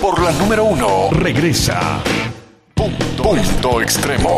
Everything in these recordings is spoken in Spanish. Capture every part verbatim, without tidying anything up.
por la número uno. Regresa Punto, Punto Extremo.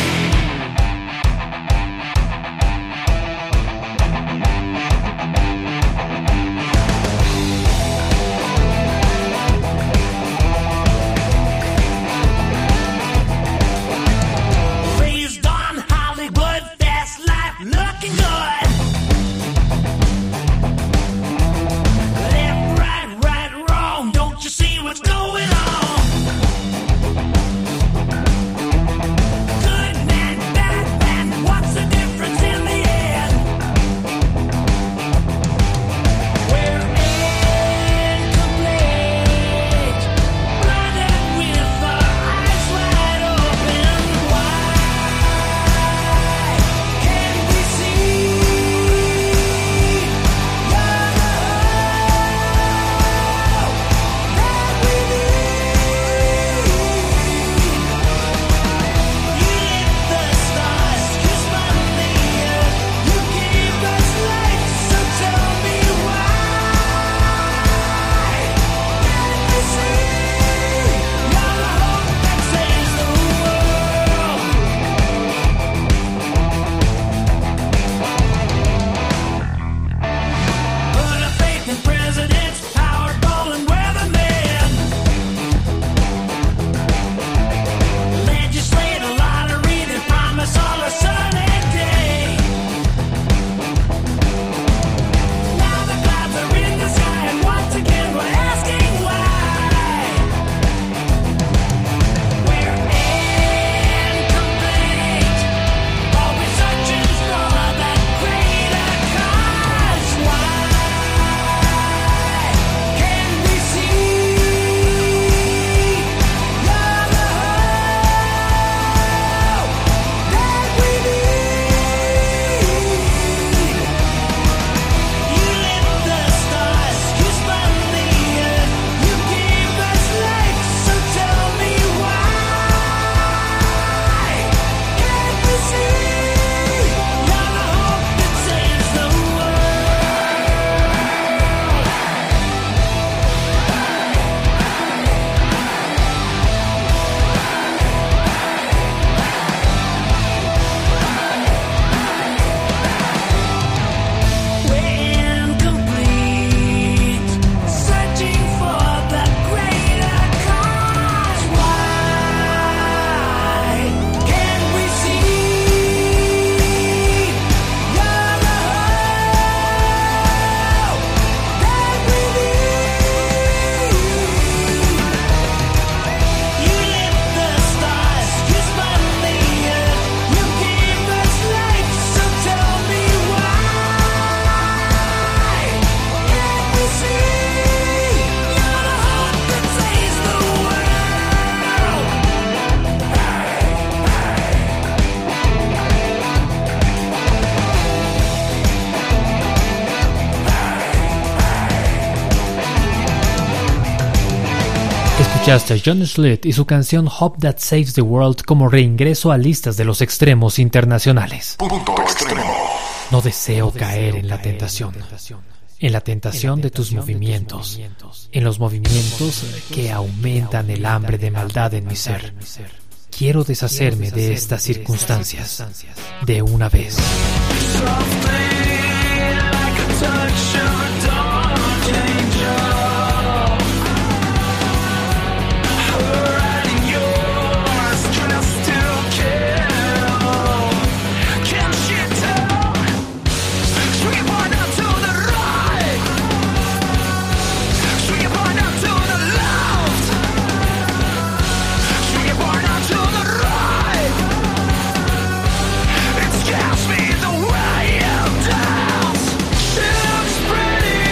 Escuchaste a John Schlitt y su canción Hope That Saves the World como reingreso a listas de los extremos internacionales. Punto Extremo. No deseo caer en la tentación, en la tentación de tus movimientos, en los movimientos que aumentan el hambre de maldad en mi ser. Quiero deshacerme de estas circunstancias de una vez. Cast me the way of doubt. It's pretty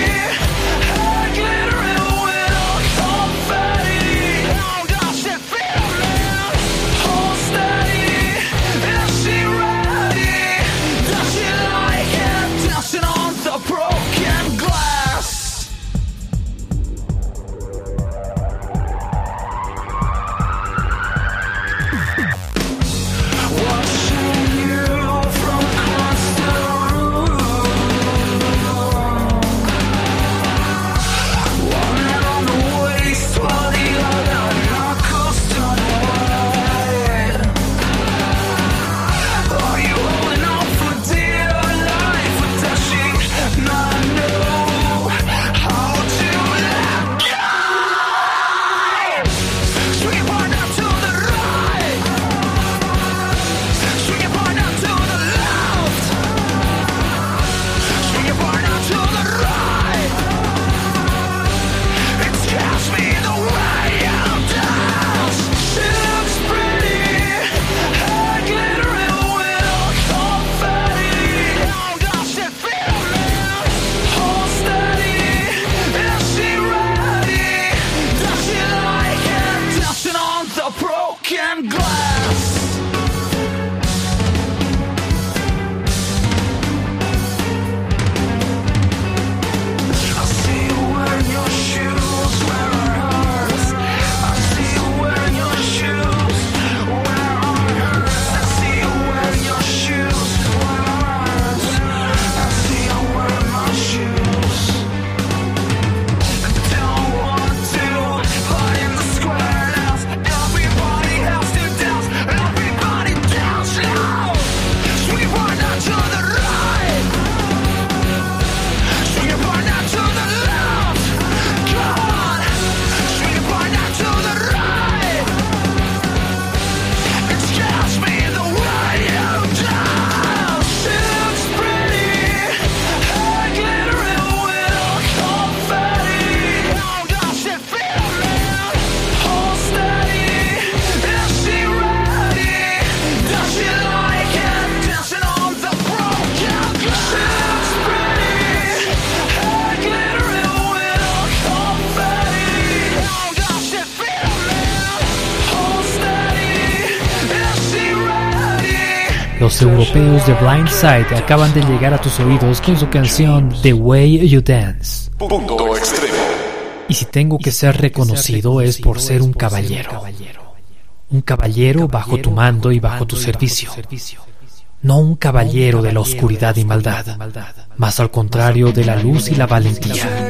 Los europeos de Blindside acaban de llegar a tus oídos con su canción The Way You Dance. Punto extremo. Y si tengo que ser reconocido es por ser un caballero. Un caballero bajo tu mando y bajo tu servicio. No un caballero de la oscuridad y maldad, más al contrario de la luz y la valentía.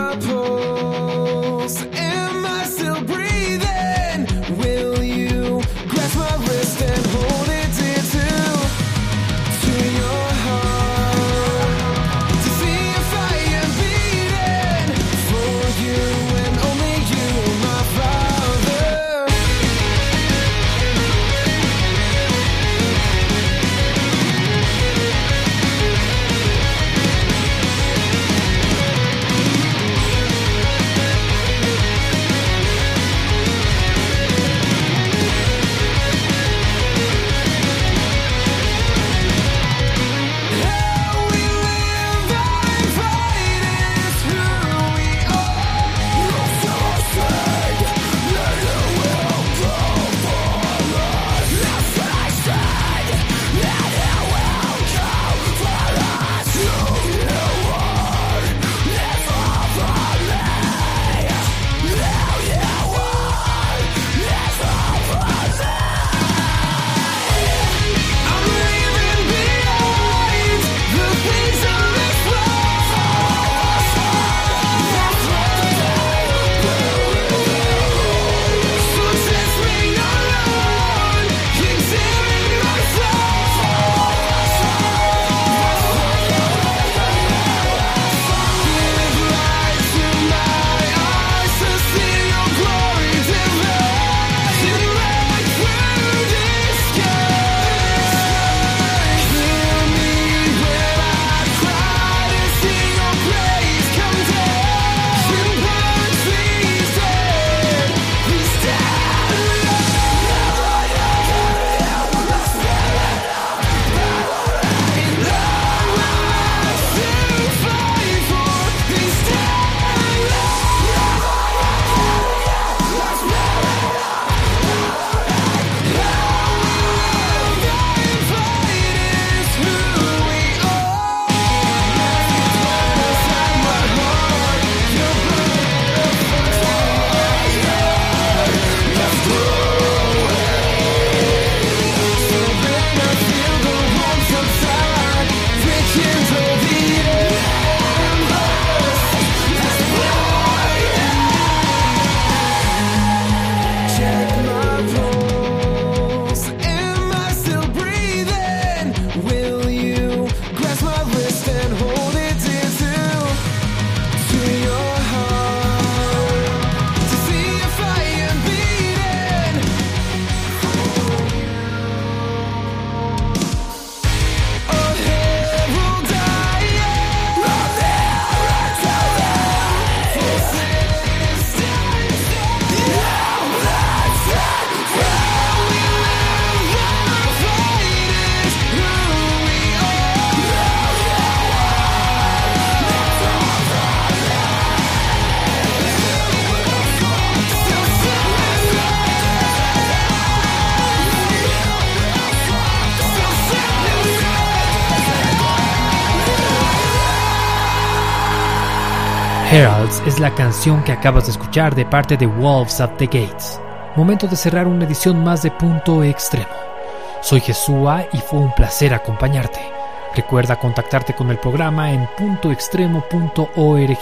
Heralds es la canción que acabas de escuchar de parte de Wolves at the Gates. Momento de cerrar una edición más de Punto Extremo. Soy Jesúa y fue un placer acompañarte. Recuerda contactarte con el programa en punto extremo punto org.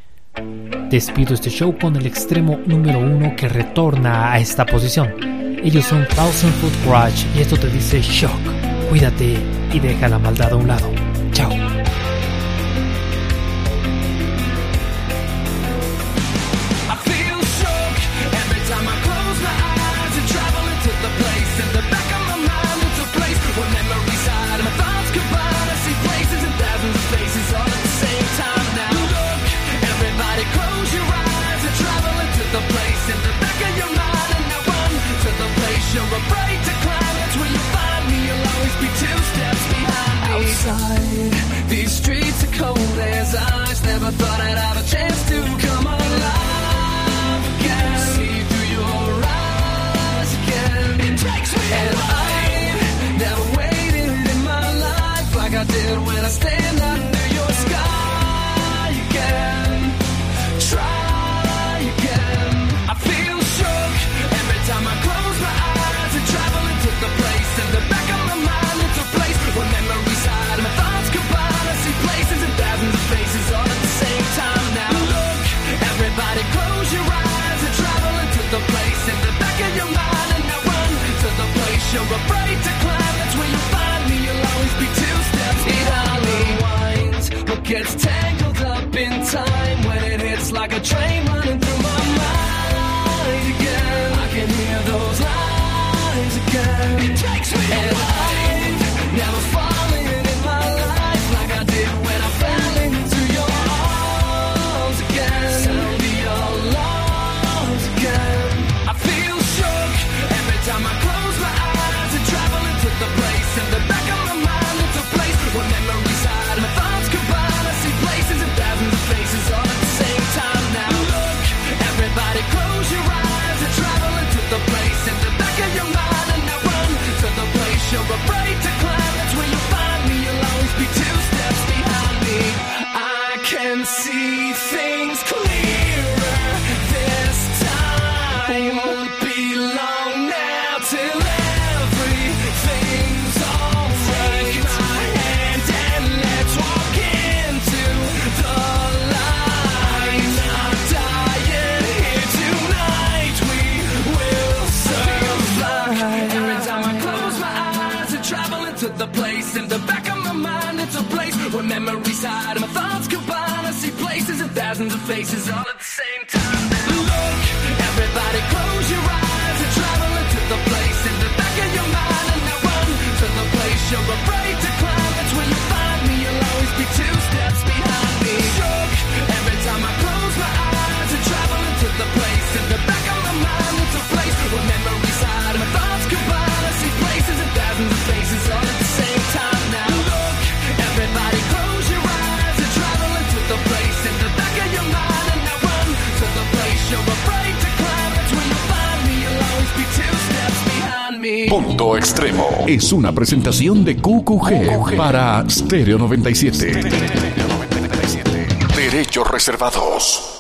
Despido este show con el extremo número uno que retorna a esta posición. Ellos son Thousand Foot Garage y esto te dice Shock. Cuídate y deja la maldad a un lado. Chao. These streets are cold as ice. Never thought I'd have a chance to come alive again. See through your eyes again. It takes me and I'm never waiting gets tangled up in time when it hits like a train running through my mind again. I can hear those lines again. It takes me and I've never fallen in my life like I did when I fell into your arms again. Sound the alarms again. I feel shook every time I close my eyes and travel into the place in the back of my mind. It's a place where memories hide. My thoughts combine. I see places and thousands of faces all at the same time. Now look, everybody close your eyes and travel into the place in the back of your mind. And now run to the place you're afraid to climb. That's where you'll find me. You'll always be two steps behind me. I can see things clearer this time. Won't be long now till everything's alright. Take my hand and let's walk into the light. Not dying here tonight. We will survive. Every time I close my eyes and travel into the place in the back of my mind. It's a place where memories hide. My thoughts combine. I see places and thousands of faces all at the same time. Now look, everybody close your eyes and travel into the place in the back of your mind. And now run to the place you're afraid to climb. That's where you'll find me. You'll always be two steps behind me. Shook every time I close my eyes and travel into the place in the back of my mind. It's a place where memories hide. My thoughts combine. I see places and thousands of faces all at the same time. Now look, everybody close your eyes and travel into the place in the back of your mind. And now run to the place you're afraid to climb. That's where you'll find me. You'll always be two steps behind me. Punto Extremo es una presentación de Q Q G para Stereo noventa y siete. Derechos reservados.